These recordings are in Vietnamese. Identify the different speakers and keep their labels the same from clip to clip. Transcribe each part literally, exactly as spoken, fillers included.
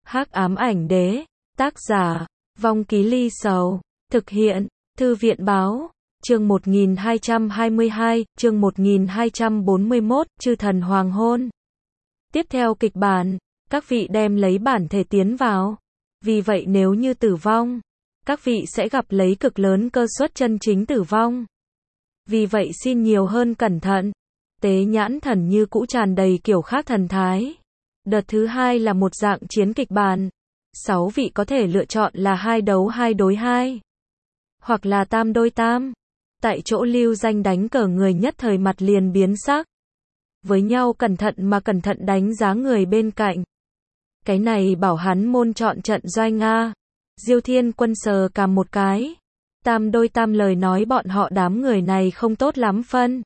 Speaker 1: Hắc ám ảnh đế, tác giả, Vong Ký Ly Sầu, thực hiện, Thư viện báo, chương một nghìn hai trăm hai mươi hai, chương một nghìn hai trăm bốn mươi mốt, Chư thần hoàng hôn. Tiếp theo kịch bản, các vị đem lấy bản thể tiến vào. Vì vậy nếu như tử vong, các vị sẽ gặp lấy cực lớn cơ suất chân chính tử vong. Vì vậy xin nhiều hơn cẩn thận. Tế nhãn thần như cũ tràn đầy kiểu khác thần thái. Đợt thứ hai là một dạng chiến kịch bản. Sáu vị có thể lựa chọn là hai đấu hai đối hai. Hoặc là tam đôi tam. Tại chỗ lưu danh đánh cờ người nhất thời mặt liền biến sắc. Với nhau cẩn thận mà cẩn thận đánh giá người bên cạnh. Cái này bảo hắn môn chọn trận doanh a. Diêu Thiên Quân sờ cằm một cái. Tam đôi tam lời nói bọn họ đám người này không tốt lắm phân.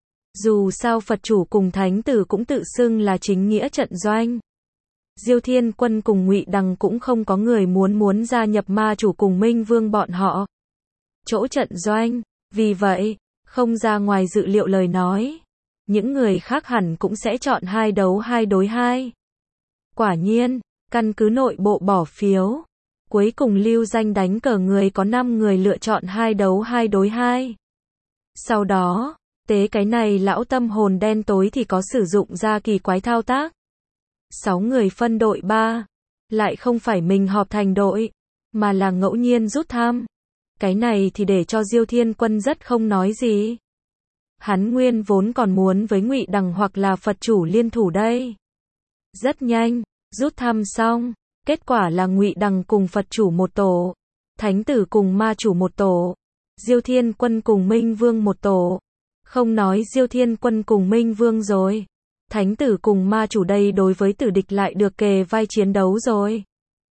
Speaker 1: Dù sao Phật chủ cùng Thánh tử cũng tự xưng là chính nghĩa trận doanh. Diêu Thiên Quân cùng Ngụy Đằng cũng không có người muốn muốn gia nhập ma chủ cùng Minh Vương bọn họ. Chỗ trận doanh, vì vậy, không ra ngoài dự liệu lời nói. Những người khác hẳn cũng sẽ chọn hai đấu hai đối hai. Quả nhiên, căn cứ nội bộ bỏ phiếu. Cuối cùng lưu danh đánh cờ người có năm người lựa chọn hai đấu hai đối hai. Sau đó, tế cái này lão tâm hồn đen tối thì có sử dụng ra kỳ quái thao tác. Sáu người phân đội ba. Lại không phải mình họp thành đội, mà là ngẫu nhiên rút thăm. Cái này thì để cho Diêu Thiên Quân rất không nói gì. Hắn nguyên vốn còn muốn với Ngụy Đằng hoặc là Phật chủ liên thủ đây. Rất nhanh, rút thăm xong, kết quả là Ngụy Đằng cùng Phật chủ một tổ, Thánh tử cùng ma chủ một tổ, Diêu Thiên Quân cùng Minh Vương một tổ. Không nói Diêu Thiên Quân cùng Minh Vương rồi, Thánh tử cùng ma chủ đây đối với tử địch lại được kề vai chiến đấu rồi.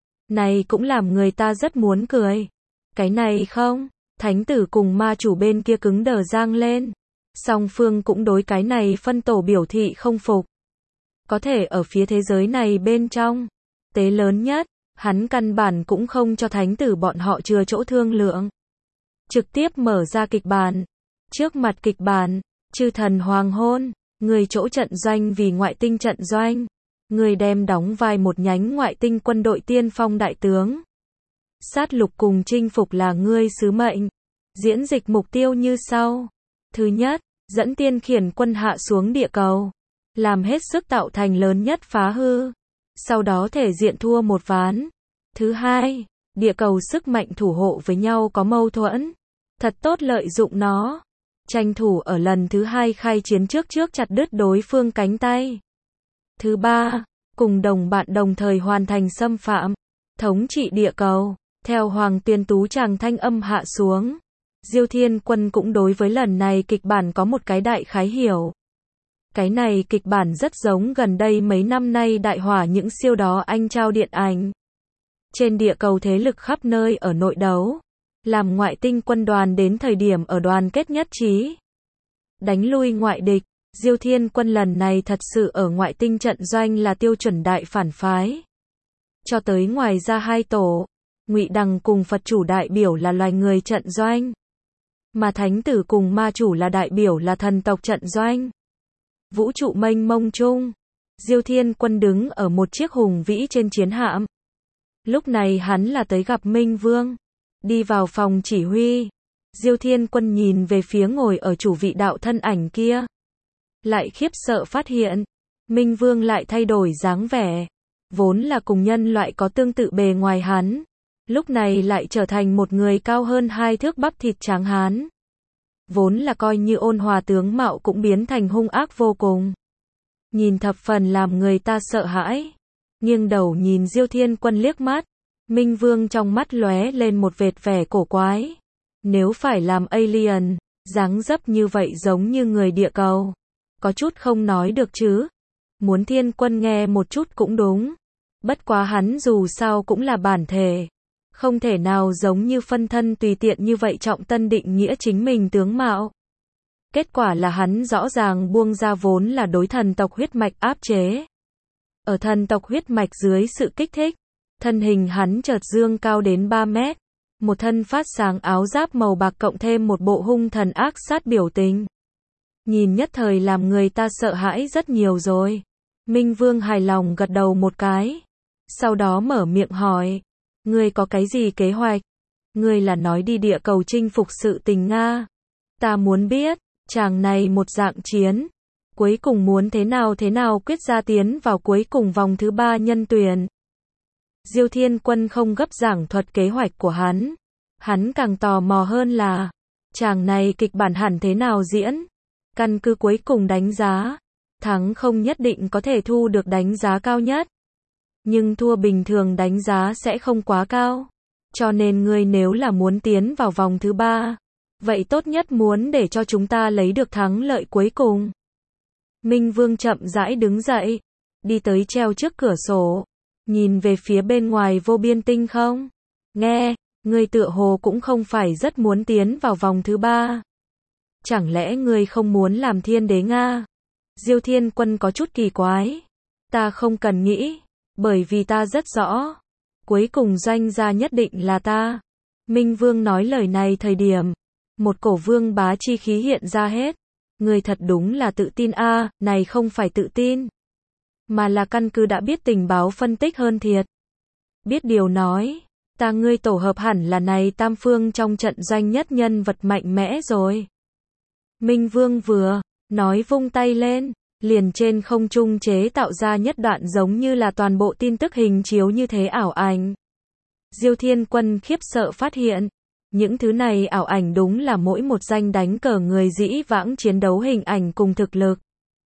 Speaker 1: Này cũng làm người ta rất muốn cười. Cái này không, Thánh tử cùng ma chủ bên kia cứng đờ giang lên. Song phương cũng đối cái này phân tổ biểu thị không phục. Có thể ở phía thế giới này bên trong, tế lớn nhất, hắn căn bản cũng không cho Thánh tử bọn họ chừa chỗ thương lượng. Trực tiếp mở ra kịch bản. Trước mặt kịch bản, Chư thần hoàng hôn, người chỗ trận doanh vì ngoại tinh trận doanh. Người đem đóng vai một nhánh ngoại tinh quân đội tiên phong đại tướng. Sát lục cùng chinh phục là ngươi sứ mệnh. Diễn dịch mục tiêu như sau. Thứ nhất, dẫn tiên khiển quân hạ xuống địa cầu. Làm hết sức tạo thành lớn nhất phá hư. Sau đó thể diện thua một ván. Thứ hai, địa cầu sức mạnh thủ hộ với nhau có mâu thuẫn. Thật tốt lợi dụng nó. Tranh thủ ở lần thứ hai khai chiến trước trước chặt đứt đối phương cánh tay. Thứ ba, cùng đồng bạn đồng thời hoàn thành xâm phạm, thống trị địa cầu. Theo Hoàng Tuyên Tú chàng thanh âm hạ xuống. Diêu Thiên Quân cũng đối với lần này kịch bản có một cái đại khái hiểu. Cái này kịch bản rất giống gần đây mấy năm nay đại hỏa những siêu đó anh trao điện ảnh. Trên địa cầu thế lực khắp nơi ở nội đấu. Làm ngoại tinh quân đoàn đến thời điểm ở đoàn kết nhất trí. Đánh lui ngoại địch. Diêu Thiên Quân lần này thật sự ở ngoại tinh trận doanh là tiêu chuẩn đại phản phái. Cho tới ngoài ra hai tổ. Ngụy Đằng cùng Phật chủ đại biểu là loài người trận doanh. Mà Thánh tử cùng ma chủ là đại biểu là thần tộc trận doanh. Vũ trụ mênh mông chung. Diêu Thiên Quân đứng ở một chiếc hùng vĩ trên chiến hạm. Lúc này hắn là tới gặp Minh Vương. Đi vào phòng chỉ huy. Diêu Thiên Quân nhìn về phía ngồi ở chủ vị đạo thân ảnh kia. Lại khiếp sợ phát hiện. Minh Vương lại thay đổi dáng vẻ. Vốn là cùng nhân loại có tương tự bề ngoài hắn. Lúc này lại trở thành một người cao hơn hai thước bắp thịt tráng hán. Vốn là coi như ôn hòa tướng mạo cũng biến thành hung ác vô cùng. Nhìn thập phần làm người ta sợ hãi. Nghiêng đầu nhìn Diêu Thiên Quân liếc mắt. Minh Vương trong mắt lóe lên một vệt vẻ cổ quái. Nếu phải làm alien, dáng dấp như vậy giống như người địa cầu. Có chút không nói được chứ. Muốn Thiên Quân nghe một chút cũng đúng. Bất quá hắn dù sao cũng là bản thể. Không thể nào giống như phân thân tùy tiện như vậy trọng tân định nghĩa chính mình tướng mạo. Kết quả là hắn rõ ràng buông ra vốn là đối thần tộc huyết mạch áp chế. Ở thần tộc huyết mạch dưới sự kích thích, thân hình hắn chợt dương cao đến ba mét. Một thân phát sáng áo giáp màu bạc cộng thêm một bộ hung thần ác sát biểu tình. Nhìn nhất thời làm người ta sợ hãi rất nhiều rồi. Minh Vương hài lòng gật đầu một cái. Sau đó mở miệng hỏi, ngươi có cái gì kế hoạch? Ngươi là nói đi địa cầu chinh phục sự tình Nga. Ta muốn biết, chàng này một dạng chiến, cuối cùng muốn thế nào thế nào quyết ra tiến vào cuối cùng vòng thứ ba nhân tuyển. Diêu Thiên Quân không gấp giảng thuật kế hoạch của hắn. Hắn càng tò mò hơn là, chàng này kịch bản hẳn thế nào diễn. Căn cứ cuối cùng đánh giá, thắng không nhất định có thể thu được đánh giá cao nhất. Nhưng thua bình thường đánh giá sẽ không quá cao. Cho nên ngươi nếu là muốn tiến vào vòng thứ ba, vậy tốt nhất muốn để cho chúng ta lấy được thắng lợi cuối cùng. Minh Vương chậm rãi đứng dậy, đi tới treo trước cửa sổ, nhìn về phía bên ngoài vô biên tinh không. Nghe, ngươi tựa hồ cũng không phải rất muốn tiến vào vòng thứ ba. Chẳng lẽ ngươi không muốn làm thiên đế Nga? Diêu Thiên Quân có chút kỳ quái. Ta không cần nghĩ, bởi vì ta rất rõ, cuối cùng doanh gia nhất định là ta. Minh Vương nói lời này thời điểm, một cổ vương bá chi khí hiện ra hết. Ngươi thật đúng là tự tin a, à, này không phải tự tin, mà là căn cứ đã biết tình báo phân tích hơn thiệt. Biết điều nói, ta ngươi tổ hợp hẳn là này tam phương trong trận doanh nhất nhân vật mạnh mẽ rồi. Minh Vương vừa nói vung tay lên, liền trên không trung chế tạo ra nhất đoạn giống như là toàn bộ tin tức hình chiếu như thế ảo ảnh. Diêu Thiên Quân khiếp sợ phát hiện, những thứ này ảo ảnh đúng là mỗi một danh đánh cờ người dĩ vãng chiến đấu hình ảnh cùng thực lực.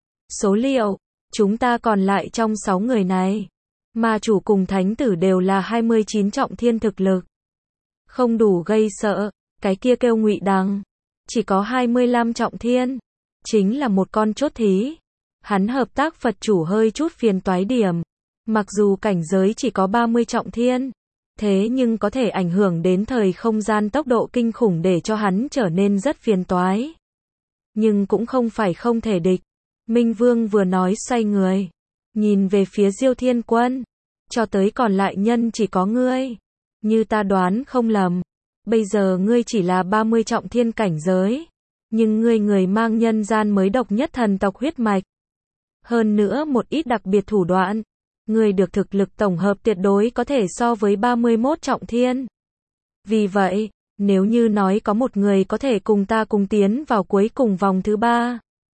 Speaker 1: Số liệu, chúng ta còn lại trong sáu người này, ma chủ cùng thánh tử đều là hai mươi chín trọng thiên thực lực. Không đủ gây sợ, cái kia kêu Ngụy Đằng, chỉ có hai mươi lăm trọng thiên, chính là một con chốt thí. Hắn hợp tác Phật chủ hơi chút phiền toái điểm, mặc dù cảnh giới chỉ có ba mươi trọng thiên, thế nhưng có thể ảnh hưởng đến thời không gian tốc độ kinh khủng để cho hắn trở nên rất phiền toái. Nhưng cũng không phải không thể địch. Minh Vương vừa nói xoay người, nhìn về phía Diêu Thiên Quân, cho tới còn lại nhân chỉ có ngươi. Như ta đoán không lầm, bây giờ ngươi chỉ là ba mươi trọng thiên cảnh giới, nhưng ngươi người mang nhân gian mới độc nhất thần tộc huyết mạch. Hơn nữa một ít đặc biệt thủ đoạn, ngươi được thực lực tổng hợp tuyệt đối có thể so với ba mươi mốt trọng thiên. Vì vậy, nếu như nói có một người có thể cùng ta cùng tiến vào cuối cùng vòng thứ ba,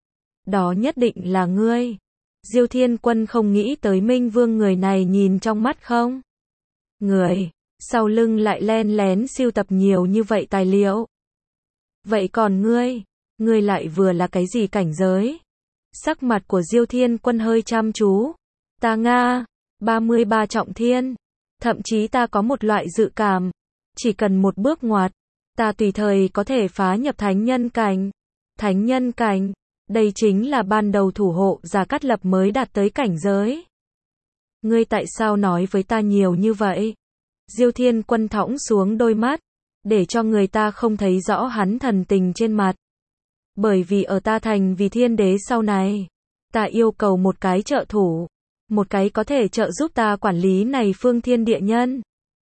Speaker 1: đó nhất định là ngươi. Diêu Thiên Quân không nghĩ tới Minh Vương người này nhìn trong mắt không? Người, sau lưng lại len lén sưu tập nhiều như vậy tài liệu. Vậy còn ngươi, ngươi lại vừa là cái gì cảnh giới? Sắc mặt của Diêu Thiên Quân hơi chăm chú. Ta Nga, ba mươi ba trọng thiên. Thậm chí ta có một loại dự cảm, chỉ cần một bước ngoặt, ta tùy thời có thể phá nhập thánh nhân cảnh. Thánh nhân cảnh, đây chính là ban đầu thủ hộ Gia Cát Lập mới đạt tới cảnh giới. Ngươi tại sao nói với ta nhiều như vậy? Diêu Thiên Quân thõng xuống đôi mắt, để cho người ta không thấy rõ hắn thần tình trên mặt. Bởi vì ở ta thành vì thiên đế sau này, ta yêu cầu một cái trợ thủ, một cái có thể trợ giúp ta quản lý này phương thiên địa nhân.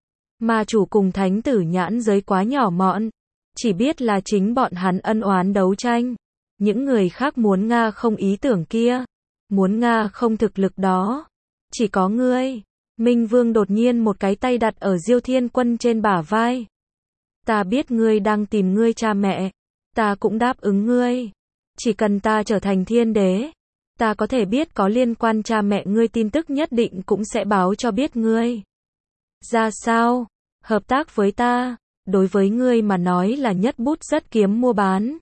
Speaker 1: Ma chủ cùng thánh tử nhãn giới quá nhỏ mọn, chỉ biết là chính bọn hắn ân oán đấu tranh. Những người khác muốn Nga không ý tưởng kia, muốn Nga không thực lực đó. Chỉ có ngươi. Minh Vương đột nhiên một cái tay đặt ở Diêu Thiên Quân trên bả vai. Ta biết ngươi đang tìm ngươi cha mẹ, ta cũng đáp ứng ngươi. Chỉ cần ta trở thành thiên đế, ta có thể biết có liên quan cha mẹ ngươi tin tức nhất định cũng sẽ báo cho biết ngươi. Ra sao? Hợp tác với ta, đối với ngươi mà nói là nhất bút rất kiếm mua bán.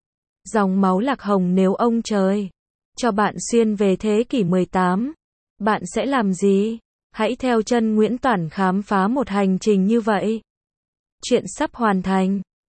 Speaker 1: Dòng máu lạc hồng nếu ông trời cho bạn xuyên về thế kỷ mười tám, bạn sẽ làm gì? Hãy theo chân Nguyễn Toản khám phá một hành trình như vậy. Chuyện sắp hoàn thành.